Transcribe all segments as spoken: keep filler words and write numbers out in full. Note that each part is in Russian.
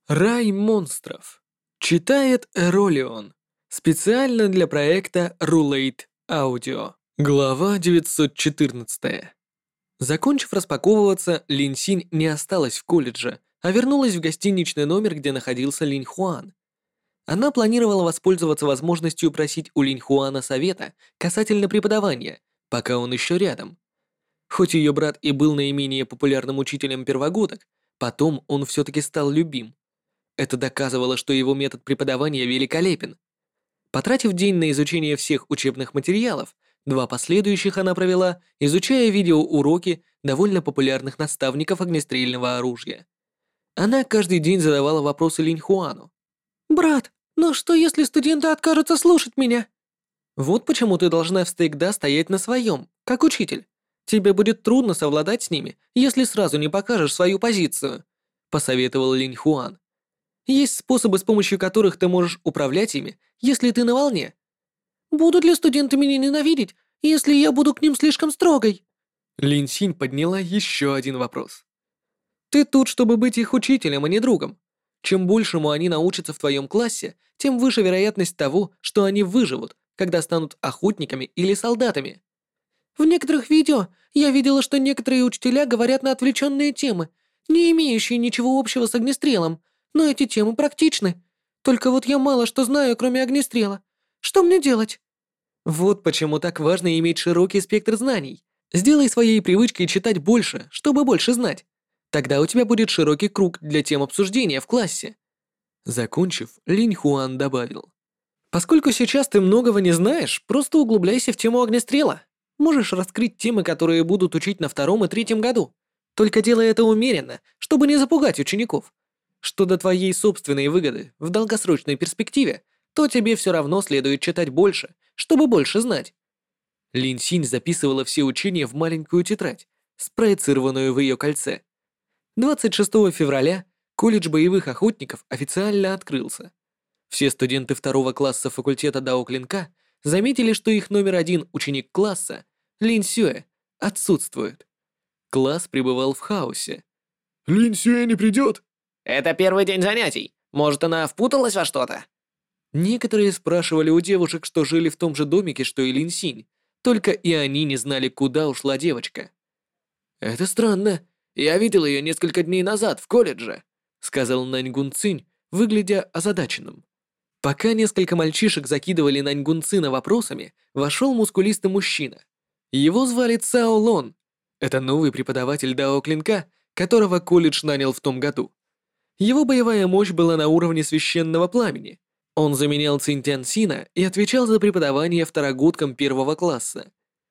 Рай монстров. Читает Эролион. Специально для проекта Rulate Audio. Глава девятьсот четырнадцать. Закончив распаковываться, Лин Синь не осталась в колледже, а вернулась в гостиничный номер, где находился Линь Хуан. Она планировала воспользоваться возможностью просить у Линь Хуана совета касательно преподавания, пока он еще рядом. Хоть ее брат и был наименее популярным учителем первогодок, потом он все-таки стал любим. Это доказывало, что его метод преподавания великолепен. Потратив день на изучение всех учебных материалов, два последующих она провела, изучая видеоуроки довольно популярных наставников огнестрельного оружия. Она каждый день задавала вопросы Линь Хуану. «Брат, но что если студенты откажутся слушать меня?» «Вот почему ты должна всегда стоять на своем, как учитель. Тебе будет трудно совладать с ними, если сразу не покажешь свою позицию», посоветовал Линь Хуан. Есть способы, с помощью которых ты можешь управлять ими, если ты на волне. Будут ли студенты меня ненавидеть, если я буду к ним слишком строгой? Лин Синь подняла еще один вопрос. Ты тут, чтобы быть их учителем, а не другом. Чем большему они научатся в твоем классе, тем выше вероятность того, что они выживут, когда станут охотниками или солдатами. В некоторых видео я видела, что некоторые учителя говорят на отвлеченные темы, не имеющие ничего общего с огнестрелом, но эти темы практичны. Только вот я мало что знаю, кроме огнестрела. Что мне делать? Вот почему так важно иметь широкий спектр знаний. Сделай своей привычкой читать больше, чтобы больше знать. Тогда у тебя будет широкий круг для тем обсуждения в классе. Закончив, Линь Хуан добавил. Поскольку сейчас ты многого не знаешь, просто углубляйся в тему огнестрела. Можешь раскрыть темы, которые будут учить на втором и третьем году. Только делай это умеренно, чтобы не запугать учеников. Что до твоей собственной выгоды в долгосрочной перспективе, то тебе все равно следует читать больше, чтобы больше знать. Лин Синь записывала все учения в маленькую тетрадь, спроецированную в ее кольце. двадцать шестого февраля колледж боевых охотников официально открылся. Все студенты второго класса факультета Дао Клинка заметили, что их номер один ученик класса, Лин Сюэ, отсутствует. Класс пребывал в хаосе. «Лин Сюэ не придет?» Это первый день занятий. Может, она впуталась во что-то? Некоторые спрашивали у девушек, что жили в том же домике, что и Лин Синь, только и они не знали, куда ушла девочка. «Это странно. Я видел ее несколько дней назад в колледже», сказал Нань Гун Цинь, выглядя озадаченным. Пока несколько мальчишек закидывали Нань Гун Цина вопросами, вошел мускулистый мужчина. Его звали Цао Лон. Это новый преподаватель Дао Клинка, которого колледж нанял в том году. Его боевая мощь была на уровне священного пламени. Он заменял Цинтян Сина и отвечал за преподавание второгодкам первого класса.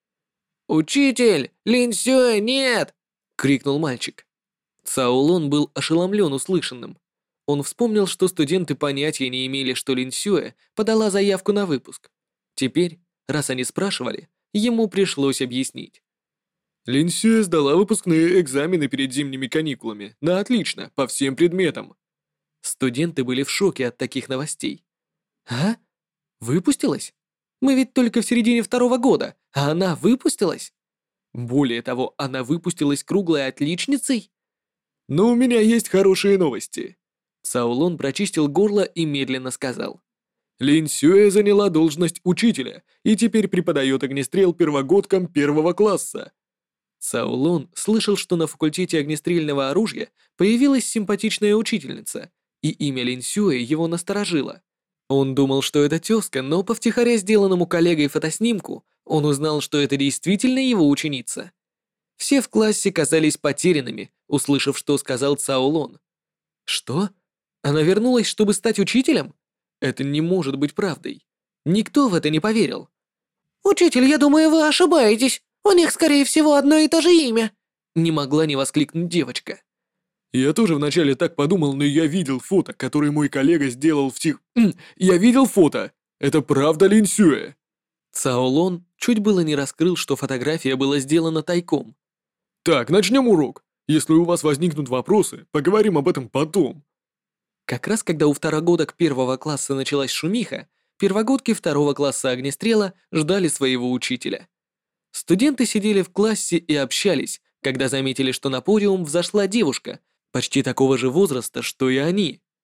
«Учитель! Лин Сюэ, нет!» — крикнул мальчик. Цаолон был ошеломлен услышанным. Он вспомнил, что студенты понятия не имели, что Лин Сюэ подала заявку на выпуск. Теперь, раз они спрашивали, ему пришлось объяснить. Лин Сюэ сдала выпускные экзамены перед зимними каникулами. На отлично, по всем предметам. Студенты были в шоке от таких новостей. А? Выпустилась? Мы ведь только в середине второго года, а она выпустилась? Более того, она выпустилась круглой отличницей? Но у меня есть хорошие новости. Цаолон прочистил горло и медленно сказал. Лин Сюэ заняла должность учителя и теперь преподает огнестрел первогодкам первого класса. Цаолон слышал, что на факультете огнестрельного оружия появилась симпатичная учительница, и имя Лин Сюэ его насторожило. Он думал, что это тезка, но по втихаря сделанному коллегой фотоснимку он узнал, что это действительно его ученица. Все в классе казались потерянными, услышав, что сказал Цаолон. Что? Она вернулась, чтобы стать учителем? Это не может быть правдой. Никто в это не поверил. «Учитель, я думаю, вы ошибаетесь. У них, скорее всего, одно и то же имя!» Не могла не воскликнуть девочка. Я тоже вначале так подумал, но я видел фото, которое мой коллега сделал в тех... Я видел фото! Это правда Лин Сюэ! Цаолон чуть было не раскрыл, что фотография была сделана тайком. Так, начнем урок. Если у вас возникнут вопросы, поговорим об этом потом. Как раз когда у второгодок первого класса началась шумиха, первогодки второго класса огнестрела ждали своего учителя. Студенты сидели в классе и общались, когда заметили, что на подиум взошла девушка, почти такого же возраста, что и они.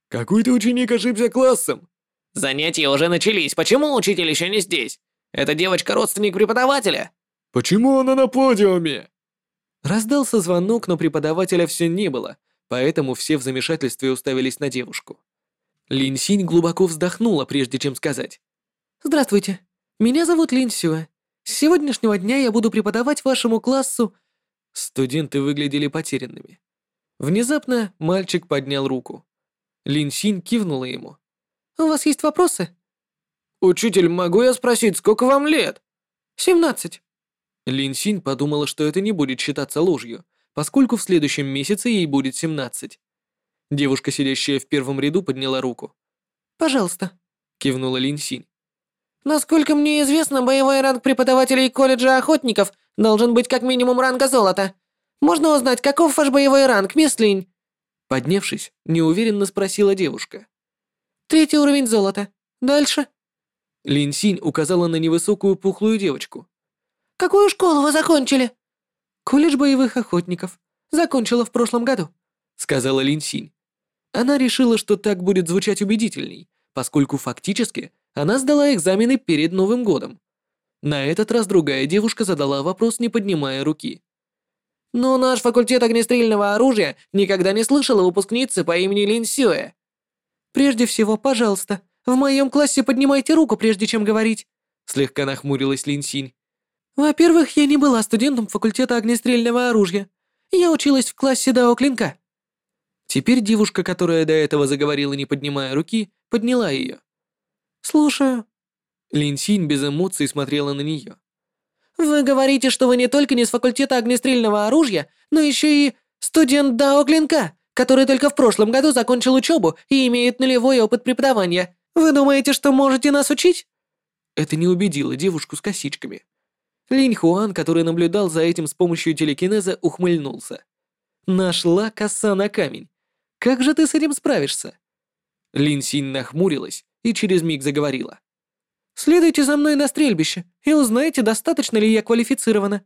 Какой-то ученик ошибся классом. Занятия уже начались, почему учитель еще не здесь? Эта девочка родственник преподавателя? Почему она на подиуме? Раздался звонок, но преподавателя все не было, поэтому все в замешательстве уставились на девушку. Лин Синь глубоко вздохнула, прежде чем сказать. «Здравствуйте, меня зовут Лин Сюэ. С сегодняшнего дня я буду преподавать вашему классу...» Студенты выглядели потерянными. Внезапно мальчик поднял руку. Лин Синь кивнула ему. «У вас есть вопросы?» Учитель, могу я спросить, сколько вам лет? «Семнадцать». Лин Синь подумала, что это не будет считаться ложью, поскольку в следующем месяце ей будет семнадцать. Девушка, сидящая в первом ряду, подняла руку. «Пожалуйста», — кивнула Лин Синь. Насколько мне известно, боевой ранг преподавателей колледжа охотников должен быть как минимум ранга золота. Можно узнать, каков ваш боевой ранг, мисс Линь? Поднявшись, неуверенно спросила девушка. Третий уровень золота. Дальше. Лин Синь указала на невысокую пухлую девочку. Какую школу вы закончили? Колледж боевых охотников. Закончила в прошлом году, сказала Лин Синь. Она решила, что так будет звучать убедительней, поскольку фактически она сдала экзамены перед Новым годом. На этот раз другая девушка задала вопрос, не поднимая руки. Но наш факультет огнестрельного оружия никогда не слышал о выпускнице по имени Лин Сюэ. Прежде всего, пожалуйста, в моем классе поднимайте руку, прежде чем говорить, слегка нахмурилась Лин Синь. Во-первых, я не была студентом факультета огнестрельного оружия. Я училась в классе Дао Клинка. Теперь девушка, которая до этого заговорила, не поднимая руки, подняла ее. «Слушаю». Лин Синь без эмоций смотрела на нее. «Вы говорите, что вы не только не с факультета огнестрельного оружия, но еще и студент Дао Клинка, который только в прошлом году закончил учебу и имеет нулевой опыт преподавания. Вы думаете, что можете нас учить?» Это не убедило девушку с косичками. Линь Хуан, который наблюдал за этим с помощью телекинеза, ухмыльнулся. «Нашла коса на камень. Как же ты с этим справишься?» Лин Синь нахмурилась и через миг заговорила. «Следуйте за мной на стрельбище и узнайте, достаточно ли я квалифицирована».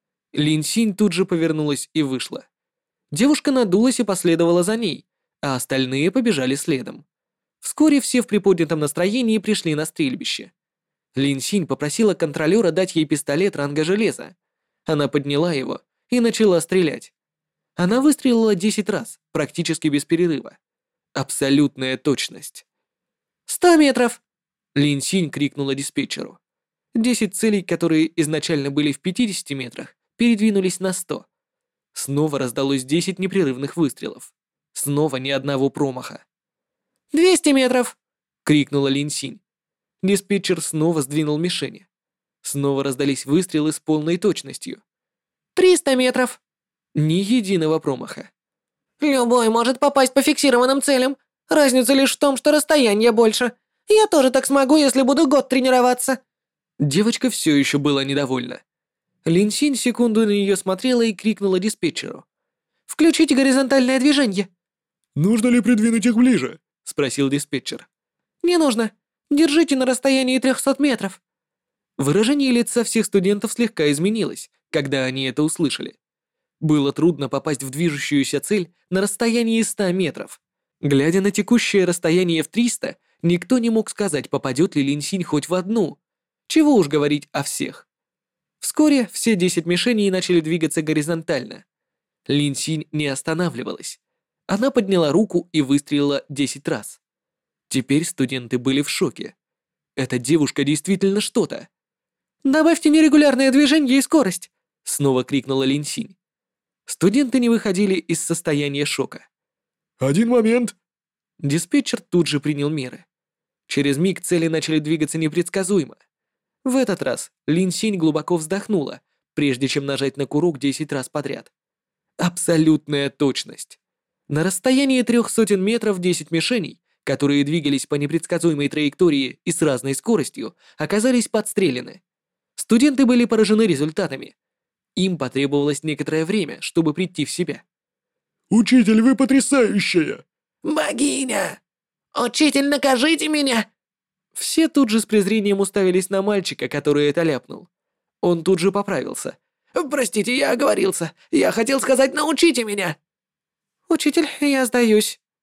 Лин Синь тут же повернулась и вышла. Девушка надулась и последовала за ней, а остальные побежали следом. Вскоре все в приподнятом настроении пришли на стрельбище. Лин Синь попросила контролера дать ей пистолет ранга железа. Она подняла его и начала стрелять. Она выстрелила десять раз, практически без перерыва. Абсолютная точность. «Сто метров!» Лин Синь крикнула диспетчеру. Десять целей, которые изначально были в пятидесяти метрах, передвинулись на сто. Снова раздалось десять непрерывных выстрелов. Снова ни одного промаха. «Двести метров!» — крикнула Лин Синь. Диспетчер снова сдвинул мишени. Снова раздались выстрелы с полной точностью. «Триста метров!» Ни единого промаха. «Любой может попасть по фиксированным целям. Разница лишь в том, что расстояние больше. Я тоже так смогу, если буду год тренироваться». Девочка все еще была недовольна. Лин Синь секунду на нее смотрела и крикнула диспетчеру. «Включите горизонтальное движение!» «Нужно ли придвинуть их ближе?» — спросил диспетчер. «Не нужно. Держите на расстоянии трехсот метров». Выражение лица всех студентов слегка изменилось, когда они это услышали. Было трудно попасть в движущуюся цель на расстоянии ста метров. Глядя на текущее расстояние в триста, никто не мог сказать, попадет ли Лин Синь хоть в одну. Чего уж говорить о всех. Вскоре все десять мишеней начали двигаться горизонтально. Лин Синь не останавливалась. Она подняла руку и выстрелила десять раз. Теперь студенты были в шоке. Эта девушка действительно что-то. «Добавьте нерегулярное движение и скорость!» — снова крикнула Лин Синь. Студенты не выходили из состояния шока. «Один момент!» Диспетчер тут же принял меры. Через миг цели начали двигаться непредсказуемо. В этот раз Лин Синь глубоко вздохнула, прежде чем нажать на курок десять раз подряд. Абсолютная точность. На расстоянии трех сотен метров десять мишеней, которые двигались по непредсказуемой траектории и с разной скоростью, оказались подстрелены. Студенты были поражены результатами. Им потребовалось некоторое время, чтобы прийти в себя. «Учитель, вы потрясающая!» «Богиня! Учитель, накажите меня!» Все тут же с презрением уставились на мальчика, который это ляпнул. Он тут же поправился. «Простите, я оговорился. Я хотел сказать, научите меня!» «Учитель, я сдаюсь».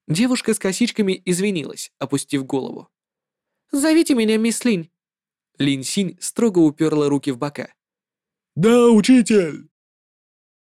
Девушка с косичками извинилась, опустив голову. «Зовите меня мисс Линь». Линь Синь строго уперла руки в бока. «Да, учитель!»